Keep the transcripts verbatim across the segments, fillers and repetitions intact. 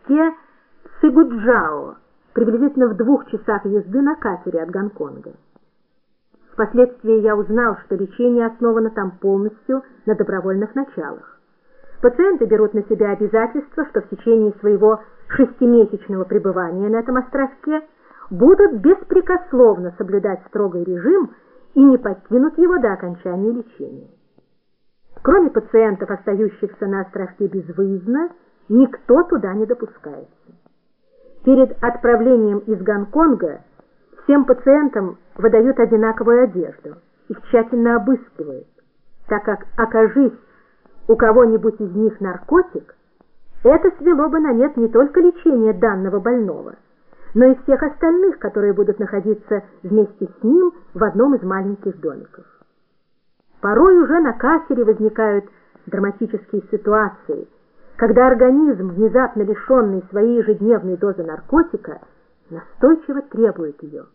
островке Цигуджао, приблизительно в двух часах езды на катере от Гонконга. Впоследствии я узнал, что лечение основано там полностью на добровольных началах. Пациенты берут на себя обязательство, что в течение своего шестимесячного пребывания на этом островке будут беспрекословно соблюдать строгий режим и не покинут его до окончания лечения. Кроме пациентов, остающихся на островке безвыездно, никто туда не допускается. Перед отправлением из Гонконга всем пациентам выдают одинаковую одежду, их тщательно обыскивают, так как, окажись у кого-нибудь из них наркотик, это свело бы на нет не только лечение данного больного, но и всех остальных, которые будут находиться вместе с ним в одном из маленьких домиков. Порой уже на катере возникают драматические ситуации, когда организм, внезапно лишенный своей ежедневной дозы наркотика, настойчиво требует ее.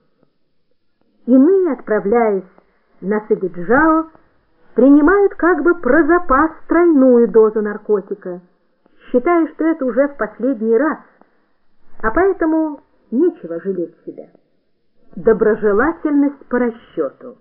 Иные, отправляясь на Цигуджао, принимают как бы про запас тройную дозу наркотика, считая, что это уже в последний раз, а поэтому нечего жалеть себя. Доброжелательность по расчету.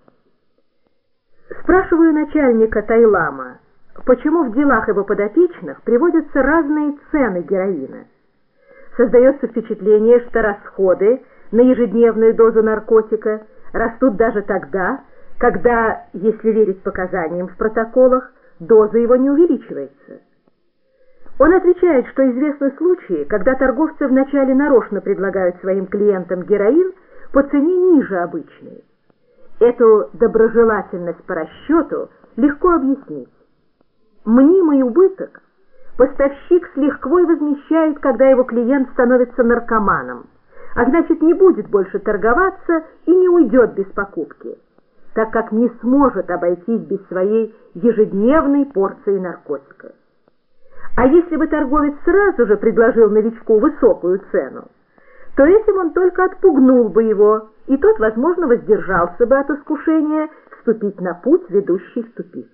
Спрашиваю начальника Тайлама, почему в делах его подопечных приводятся разные цены героина. Создается впечатление, что расходы на ежедневную дозу наркотика растут даже тогда, когда, если верить показаниям в протоколах, доза его не увеличивается. Он отвечает, что известны случаи, когда торговцы вначале нарочно предлагают своим клиентам героин по цене ниже обычной. Эту доброжелательность по расчету легко объяснить. Мнимый убыток поставщик с лихвой возмещает, когда его клиент становится наркоманом, а значит не будет больше торговаться и не уйдет без покупки, так как не сможет обойтись без своей ежедневной порции наркотика. А если бы торговец сразу же предложил новичку высокую цену, то этим он только отпугнул бы его, и тот, возможно, воздержался бы от искушения вступить на путь, ведущий в тупик.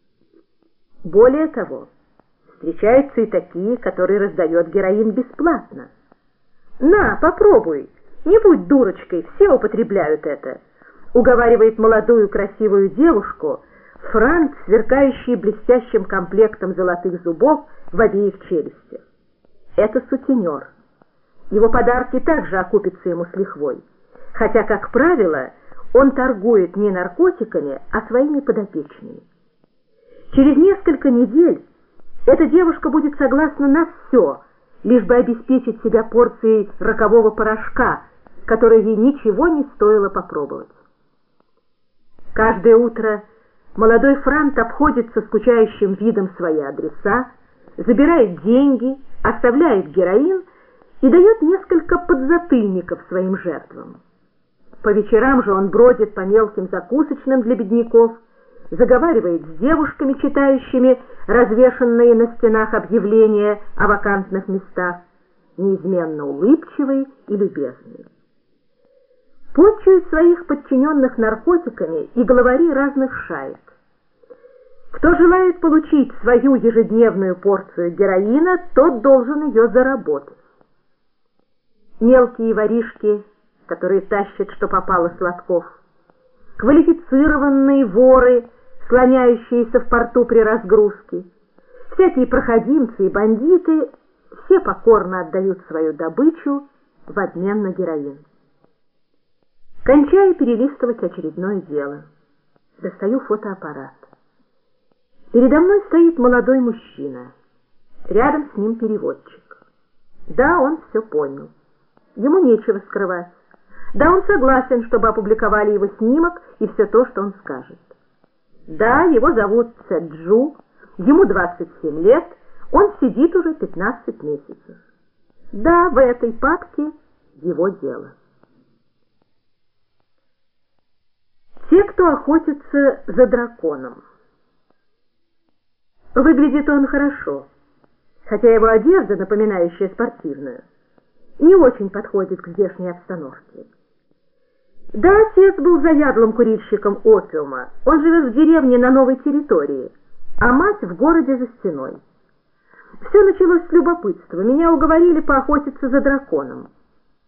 Более того, встречаются и такие, которые раздают героин бесплатно. «На, попробуй, не будь дурочкой, все употребляют это», уговаривает молодую красивую девушку франт, сверкающий блестящим комплектом золотых зубов в обеих челюстях. Это сутенер. Его подарки также окупятся ему с лихвой, хотя, как правило, он торгует не наркотиками, а своими подопечными. Через несколько недель эта девушка будет согласна на все, лишь бы обеспечить себя порцией рокового порошка, который ей ничего не стоило попробовать. Каждое утро молодой франт обходит со скучающим видом свои адреса, забирает деньги, оставляет героин и дает несколько подзатыльников своим жертвам. По вечерам же он бродит по мелким закусочным для бедняков, заговаривает с девушками, читающими развешанные на стенах объявления о вакантных местах, неизменно улыбчивый и любезный. Почуют своих подчиненных наркотиками и главари разных шаек. Кто желает получить свою ежедневную порцию героина, тот должен ее заработать. Мелкие воришки, которые тащат, что попало, сладков, квалифицированные воры, слоняющиеся в порту при разгрузке, всякие проходимцы и бандиты, все покорно отдают свою добычу в обмен на героин. Кончаю перелистывать очередное дело. Достаю фотоаппарат. Передо мной стоит молодой мужчина. Рядом с ним переводчик. Да, он все понял. Ему нечего скрывать. Да, он согласен, чтобы опубликовали его снимок и все то, что он скажет. Да, его зовут Цзэджу, ему двадцать семь лет, он сидит уже пятнадцать месяцев. Да, в этой папке его дело. Те, кто охотится за драконом. Выглядит он хорошо, хотя его одежда, напоминающая спортивную, не очень подходит к здешней обстановке. Да, отец был заядлым курильщиком опиума, он живет в деревне на новой территории, а мать в городе за стеной. Все началось с любопытства. Меня уговорили поохотиться за драконом.